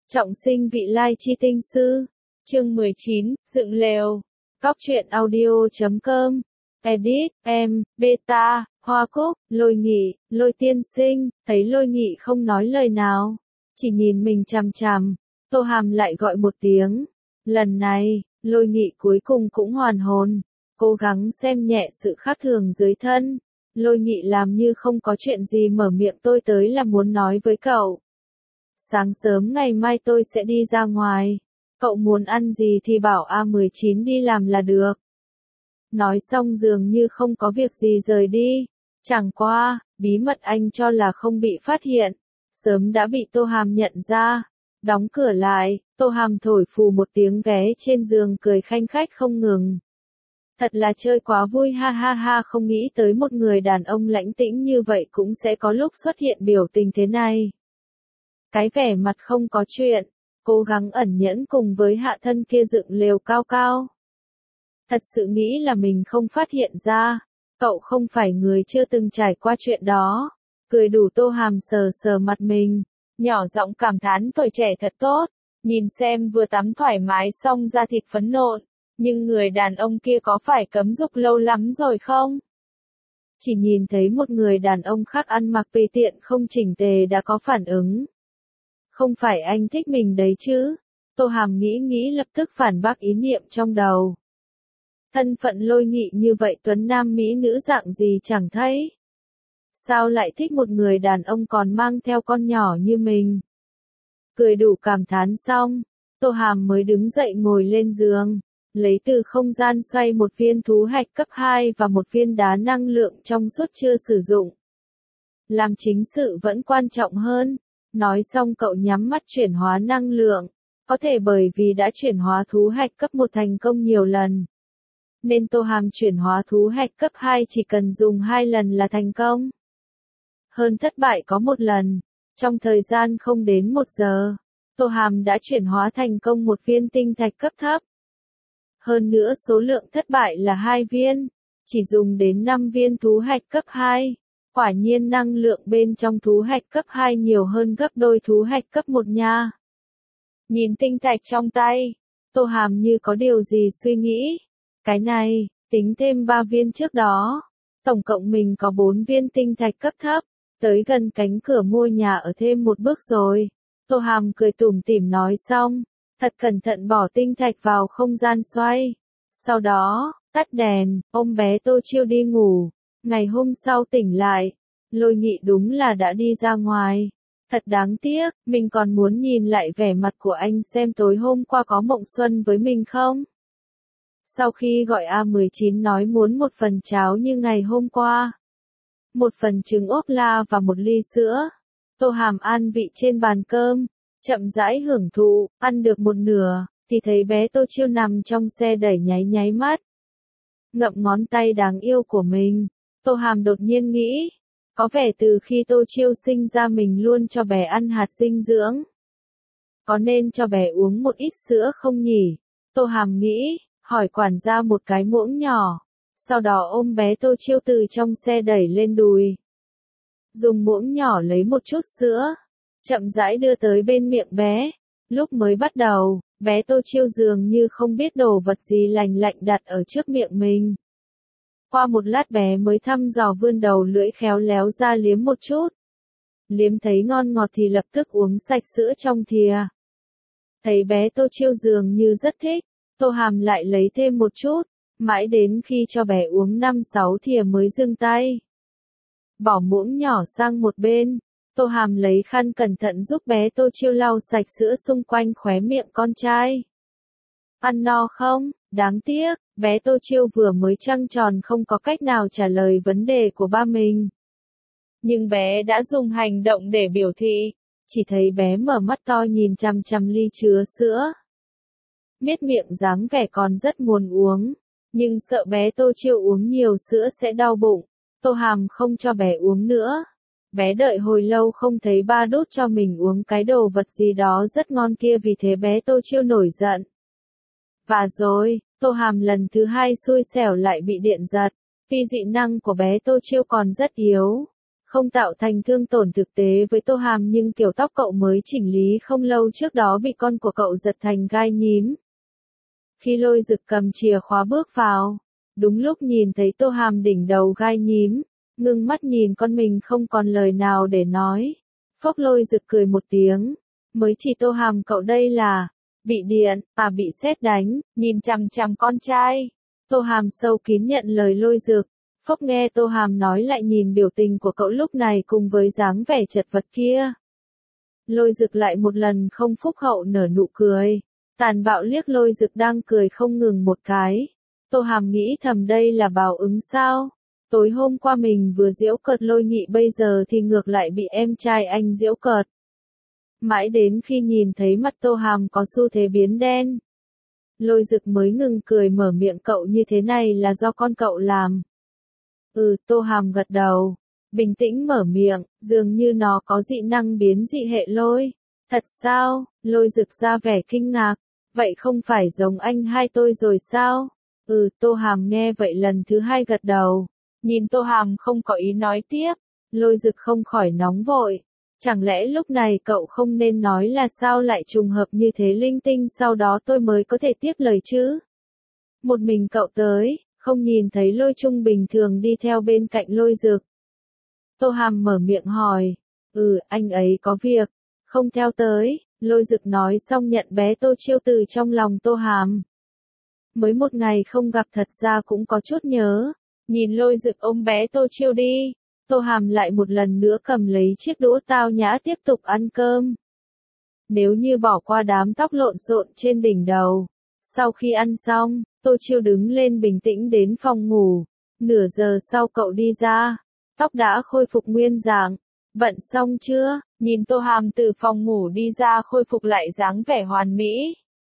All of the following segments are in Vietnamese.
Trọng sinh vị lai chi tinh sư. Chương 19, dựng lều. Cóc truyện audio.com. Edit, em, beta, Hoa Cúc, Lôi Nghị, Lôi tiên sinh, thấy Lôi Nghị không nói lời nào. Chỉ nhìn mình chằm chằm, Tô Hàm lại gọi một tiếng. Lần này, Lôi Nghị cuối cùng cũng hoàn hồn, cố gắng xem nhẹ sự khác thường dưới thân. Lôi Nghị làm như không có chuyện gì mở miệng tôi tới là muốn nói với cậu. Sáng sớm ngày mai tôi sẽ đi ra ngoài. Cậu muốn ăn gì thì bảo A19 đi làm là được. Nói xong dường như không có việc gì rời đi. Chẳng qua, bí mật anh cho là không bị phát hiện. Sớm đã bị Tô Hàm nhận ra. Đóng cửa lại, Tô Hàm thổi phù một tiếng ghé trên giường cười khanh khách không ngừng. Thật là chơi quá vui ha ha ha, không nghĩ tới một người đàn ông lãnh tĩnh như vậy cũng sẽ có lúc xuất hiện biểu tình thế này. Cái vẻ mặt không có chuyện, cố gắng ẩn nhẫn cùng với hạ thân kia dựng lều cao cao. Thật sự nghĩ là mình không phát hiện ra, cậu không phải người chưa từng trải qua chuyện đó. Cười đủ Tô Hàm sờ sờ mặt mình, nhỏ giọng cảm thán tuổi trẻ thật tốt, nhìn xem vừa tắm thoải mái xong da thịt phấn nộn, nhưng người đàn ông kia có phải cấm dục lâu lắm rồi không? Chỉ nhìn thấy một người đàn ông khác ăn mặc tùy tiện không chỉnh tề đã có phản ứng. Không phải anh thích mình đấy chứ? Tô Hàm nghĩ lập tức phản bác ý niệm trong đầu. Thân phận Lôi Nghị như vậy tuấn nam mỹ nữ dạng gì chẳng thấy. Sao lại thích một người đàn ông còn mang theo con nhỏ như mình? Cười đủ cảm thán xong, Tô Hàm mới đứng dậy ngồi lên giường, lấy từ không gian xoay một viên thú hạch cấp 2 và một viên đá năng lượng trong suốt chưa sử dụng. Làm chính sự vẫn quan trọng hơn. Nói xong cậu nhắm mắt chuyển hóa năng lượng, có thể bởi vì đã chuyển hóa thú hạch cấp 1 thành công nhiều lần. Nên Tô Hàm chuyển hóa thú hạch cấp 2 chỉ cần dùng 2 lần là thành công. Hơn thất bại có 1 lần, trong thời gian không đến 1 giờ, Tô Hàm đã chuyển hóa thành công 1 viên tinh thạch cấp thấp. Hơn nữa số lượng thất bại là 2 viên, chỉ dùng đến 5 viên thú hạch cấp 2. Quả nhiên năng lượng bên trong thú hạch cấp 2 nhiều hơn gấp đôi thú hạch cấp 1 nha. Nhìn tinh thạch trong tay, Tô Hàm như có điều gì suy nghĩ. Cái này, tính thêm 3 viên trước đó, tổng cộng mình có 4 viên tinh thạch cấp thấp, tới gần cánh cửa mua nhà ở thêm một bước rồi. Tô Hàm cười tủm tỉm nói xong, thật cẩn thận bỏ tinh thạch vào không gian xoay. Sau đó, tắt đèn, ôm bé Tô Chiêu đi ngủ. Ngày hôm sau tỉnh lại, Lôi Nghị đúng là đã đi ra ngoài. Thật đáng tiếc, mình còn muốn nhìn lại vẻ mặt của anh xem tối hôm qua có mộng xuân với mình không. Sau khi gọi A19 nói muốn một phần cháo như ngày hôm qua, một phần trứng ốp la và một ly sữa, Tô Hàm an vị trên bàn cơm, chậm rãi hưởng thụ, ăn được một nửa, thì thấy bé Tô Chiêu nằm trong xe đẩy nháy mắt. Ngậm ngón tay đáng yêu của mình, Tô Hàm đột nhiên nghĩ, có vẻ từ khi Tô Chiêu sinh ra mình luôn cho bé ăn hạt dinh dưỡng. Có nên cho bé uống một ít sữa không nhỉ? Tô Hàm nghĩ, hỏi quản gia một cái muỗng nhỏ, sau đó ôm bé Tô Chiêu từ trong xe đẩy lên đùi. Dùng muỗng nhỏ lấy một chút sữa, chậm rãi đưa tới bên miệng bé. Lúc mới bắt đầu, bé Tô Chiêu dường như không biết đồ vật gì lành lạnh đặt ở trước miệng mình. Qua một lát bé mới thăm dò vươn đầu lưỡi khéo léo ra liếm một chút. Liếm thấy ngon ngọt thì lập tức uống sạch sữa trong thìa. Thấy bé Tô Chiêu dường như rất thích, Tô Hàm lại lấy thêm một chút, mãi đến khi cho bé uống 5-6 thìa mới dừng tay. Bỏ muỗng nhỏ sang một bên, Tô Hàm lấy khăn cẩn thận giúp bé Tô Chiêu lau sạch sữa xung quanh khóe miệng con trai. Ăn no không? Đáng tiếc, bé Tô Chiêu vừa mới trăng tròn không có cách nào trả lời vấn đề của ba mình. Nhưng bé đã dùng hành động để biểu thị, chỉ thấy bé mở mắt to nhìn chằm chằm ly chứa sữa. Miết miệng dáng vẻ còn rất muốn uống, nhưng sợ bé Tô Chiêu uống nhiều sữa sẽ đau bụng, Tô Hàm không cho bé uống nữa. Bé đợi hồi lâu không thấy ba đút cho mình uống cái đồ vật gì đó rất ngon kia, vì thế bé Tô Chiêu nổi giận. Và rồi, Tô Hàm lần thứ 2 xui xẻo lại bị điện giật. Vì dị năng của bé Tô Chiêu còn rất yếu, không tạo thành thương tổn thực tế với Tô Hàm nhưng kiểu tóc cậu mới chỉnh lý không lâu trước đó bị con của cậu giật thành gai nhím. Khi Lôi Dực cầm chìa khóa bước vào, đúng lúc nhìn thấy Tô Hàm đỉnh đầu gai nhím, ngưng mắt nhìn con mình không còn lời nào để nói. Phốc Lôi Dực cười một tiếng, mới chỉ Tô Hàm cậu đây là, bị điện, bị sét đánh, nhìn chằm chằm con trai. Tô Hàm sâu kín nhận lời Lôi Dực. Phốc nghe Tô Hàm nói lại nhìn biểu tình của cậu lúc này cùng với dáng vẻ chật vật kia. Lôi Dực lại một lần không phúc hậu nở nụ cười, tàn bạo liếc Lôi Dực đang cười không ngừng một cái. Tô Hàm nghĩ thầm đây là báo ứng sao? Tối hôm qua mình vừa giễu cợt Lôi Nghị bây giờ thì ngược lại bị em trai anh giễu cợt. Mãi đến khi nhìn thấy mặt Tô Hàm có xu thế biến đen, Lôi Dực mới ngừng cười mở miệng cậu như thế này là do con cậu làm. Tô Hàm gật đầu, bình tĩnh mở miệng, dường như nó có dị năng biến dị hệ lôi. Thật sao? Lôi Dực ra vẻ kinh ngạc, vậy không phải giống anh hai tôi rồi sao? Tô Hàm nghe vậy lần thứ hai gật đầu, nhìn Tô Hàm không có ý nói tiếp, Lôi Dực không khỏi nóng vội. Chẳng lẽ lúc này cậu không nên nói là sao lại trùng hợp như thế linh tinh sau đó tôi mới có thể tiếp lời chứ? Một mình cậu tới, không nhìn thấy Lôi Trung bình thường đi theo bên cạnh Lôi Dực. Tô Hàm mở miệng hỏi, anh ấy có việc, không theo tới, Lôi Dực nói xong nhận bé Tô Chiêu từ trong lòng Tô Hàm. Mới một ngày không gặp thật ra cũng có chút nhớ, nhìn Lôi Dực ôm bé Tô Chiêu đi, Tô Hàm lại một lần nữa cầm lấy chiếc đũa tao nhã tiếp tục ăn cơm. Nếu như bỏ qua đám tóc lộn xộn trên đỉnh đầu, sau khi ăn xong, Tô Chiêu đứng lên bình tĩnh đến phòng ngủ, nửa giờ sau cậu đi ra, tóc đã khôi phục nguyên dạng. Bận xong chưa? Nhìn Tô Hàm từ phòng ngủ đi ra khôi phục lại dáng vẻ hoàn mỹ.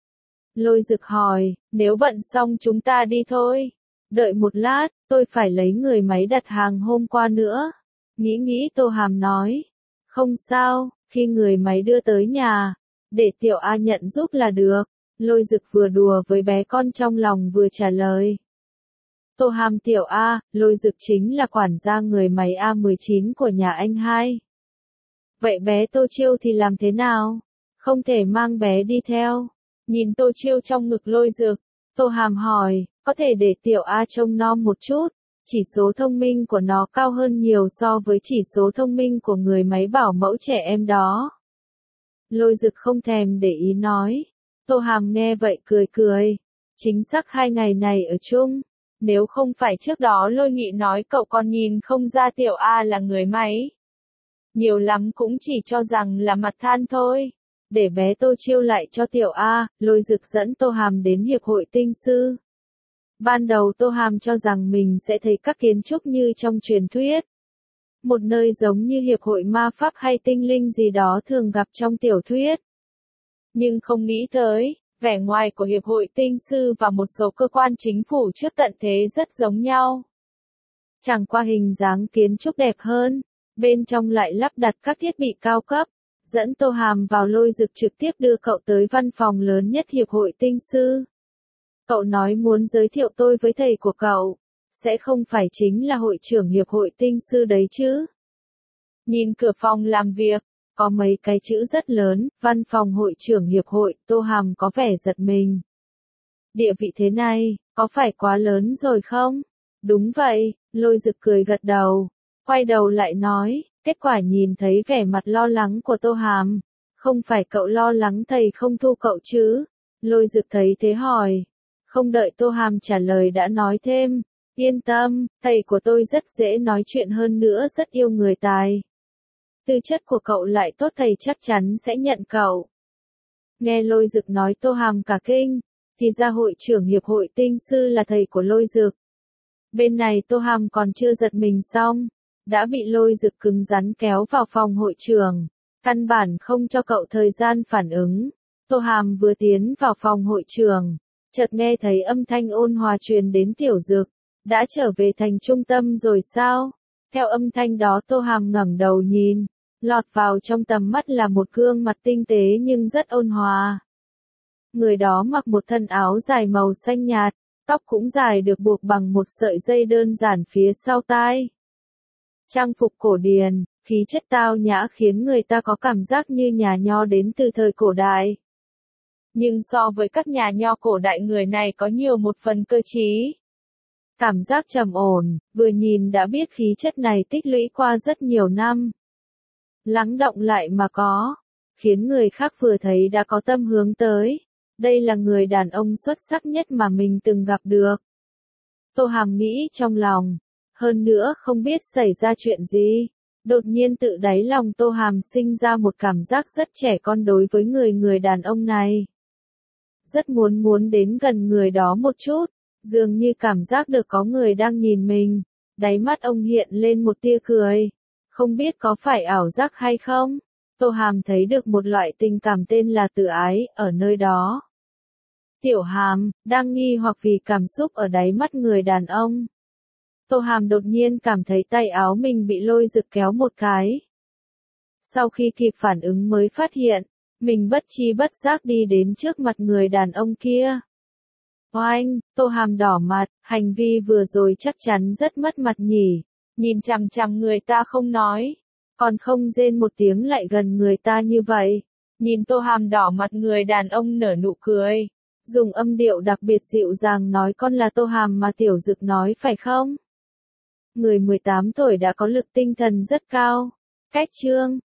Lôi Dực hỏi, nếu bận xong chúng ta đi thôi. Đợi một lát, tôi phải lấy người máy đặt hàng hôm qua nữa. Nghĩ Tô Hàm nói. Không sao, khi người máy đưa tới nhà, để Tiểu A nhận giúp là được. Lôi Dực vừa đùa với bé con trong lòng vừa trả lời. Tô Hàm Tiểu A, Lôi Dực chính là quản gia người máy A19 của nhà anh hai. Vậy bé Tô Chiêu thì làm thế nào? Không thể mang bé đi theo. Nhìn Tô Chiêu trong ngực Lôi Dực, Tô Hàm hỏi, có thể để Tiểu A trông nom một chút, chỉ số thông minh của nó cao hơn nhiều so với chỉ số thông minh của người máy bảo mẫu trẻ em đó. Lôi Dực không thèm để ý nói. Tô Hàm nghe vậy cười. Chính xác 2 ngày này ở chung. Nếu không phải trước đó Lôi Nghị nói cậu còn nhìn không ra Tiểu A là người máy. Nhiều lắm cũng chỉ cho rằng là mặt than thôi. Để bé Tô Chiêu lại cho Tiểu A, Lôi Dực dẫn Tô Hàm đến Hiệp hội Tinh sư. Ban đầu Tô Hàm cho rằng mình sẽ thấy các kiến trúc như trong truyền thuyết. Một nơi giống như Hiệp hội Ma Pháp hay Tinh linh gì đó thường gặp trong tiểu thuyết. Nhưng không nghĩ tới, vẻ ngoài của Hiệp hội Tinh sư và một số cơ quan chính phủ trước tận thế rất giống nhau. Chẳng qua hình dáng kiến trúc đẹp hơn, bên trong lại lắp đặt các thiết bị cao cấp, dẫn Tô Hàm vào. Lôi Dực trực tiếp đưa cậu tới văn phòng lớn nhất Hiệp hội Tinh sư. Cậu nói muốn giới thiệu tôi với thầy của cậu, sẽ không phải chính là hội trưởng Hiệp hội Tinh sư đấy chứ? Nhìn cửa phòng làm việc, có mấy cái chữ rất lớn, văn phòng hội trưởng Hiệp hội, Tô Hàm có vẻ giật mình. Địa vị thế này, có phải quá lớn rồi không? Đúng vậy, Lôi Dực cười gật đầu, quay đầu lại nói, kết quả nhìn thấy vẻ mặt lo lắng của Tô Hàm. Không phải cậu lo lắng thầy không thu cậu chứ? Lôi Dực thấy thế hỏi. Không đợi Tô Hàm trả lời đã nói thêm, yên tâm, thầy của tôi rất dễ nói chuyện hơn nữa rất yêu người tài. Tư chất của cậu lại tốt thầy chắc chắn sẽ nhận cậu. Nghe Lôi Dực nói Tô Hàm cả kinh, thì ra hội trưởng Hiệp hội Tinh sư là thầy của Lôi Dực. Bên này Tô Hàm còn chưa giật mình xong, đã bị Lôi Dực cứng rắn kéo vào phòng hội trưởng, căn bản không cho cậu thời gian phản ứng. Tô Hàm vừa tiến vào phòng hội trưởng, chợt nghe thấy âm thanh ôn hòa truyền đến Tiểu Dực, đã trở về thành trung tâm rồi sao? Theo âm thanh đó Tô Hàm ngẩng đầu nhìn, lọt vào trong tầm mắt là một gương mặt tinh tế nhưng rất ôn hòa. Người đó mặc một thân áo dài màu xanh nhạt, tóc cũng dài được buộc bằng một sợi dây đơn giản phía sau tai. Trang phục cổ điển, khí chất tao nhã khiến người ta có cảm giác như nhà nho đến từ thời cổ đại. Nhưng so với các nhà nho cổ đại, người này có nhiều một phần cơ trí. Cảm giác trầm ổn, vừa nhìn đã biết khí chất này tích lũy qua rất nhiều năm. Lắng động lại mà có, khiến người khác vừa thấy đã có tâm hướng tới. Đây là người đàn ông xuất sắc nhất mà mình từng gặp được. Tô Hàm nghĩ trong lòng. Hơn nữa không biết xảy ra chuyện gì. Đột nhiên tự đáy lòng Tô Hàm sinh ra một cảm giác rất trẻ con đối với người đàn ông này. Rất muốn đến gần người đó một chút. Dường như cảm giác được có người đang nhìn mình. Đáy mắt ông hiện lên một tia cười. Không biết có phải ảo giác hay không? Tô Hàm thấy được một loại tình cảm tên là tự ái ở nơi đó. Tiểu Hàm đang nghi hoặc vì cảm xúc ở đáy mắt người đàn ông. Tô Hàm đột nhiên cảm thấy tay áo mình bị lôi giật kéo một cái. Sau khi kịp phản ứng mới phát hiện, mình bất tri bất giác đi đến trước mặt người đàn ông kia. Oanh, Tô Hàm đỏ mặt, hành vi vừa rồi chắc chắn rất mất mặt nhỉ. Nhìn chằm chằm người ta không nói, còn không rên một tiếng lại gần người ta như vậy. Nhìn Tô Hàm đỏ mặt, người đàn ông nở nụ cười, dùng âm điệu đặc biệt dịu dàng nói: con là Tô Hàm mà tiểu dực nói phải không? Người 18 tuổi đã có lực tinh thần rất cao. Cách chương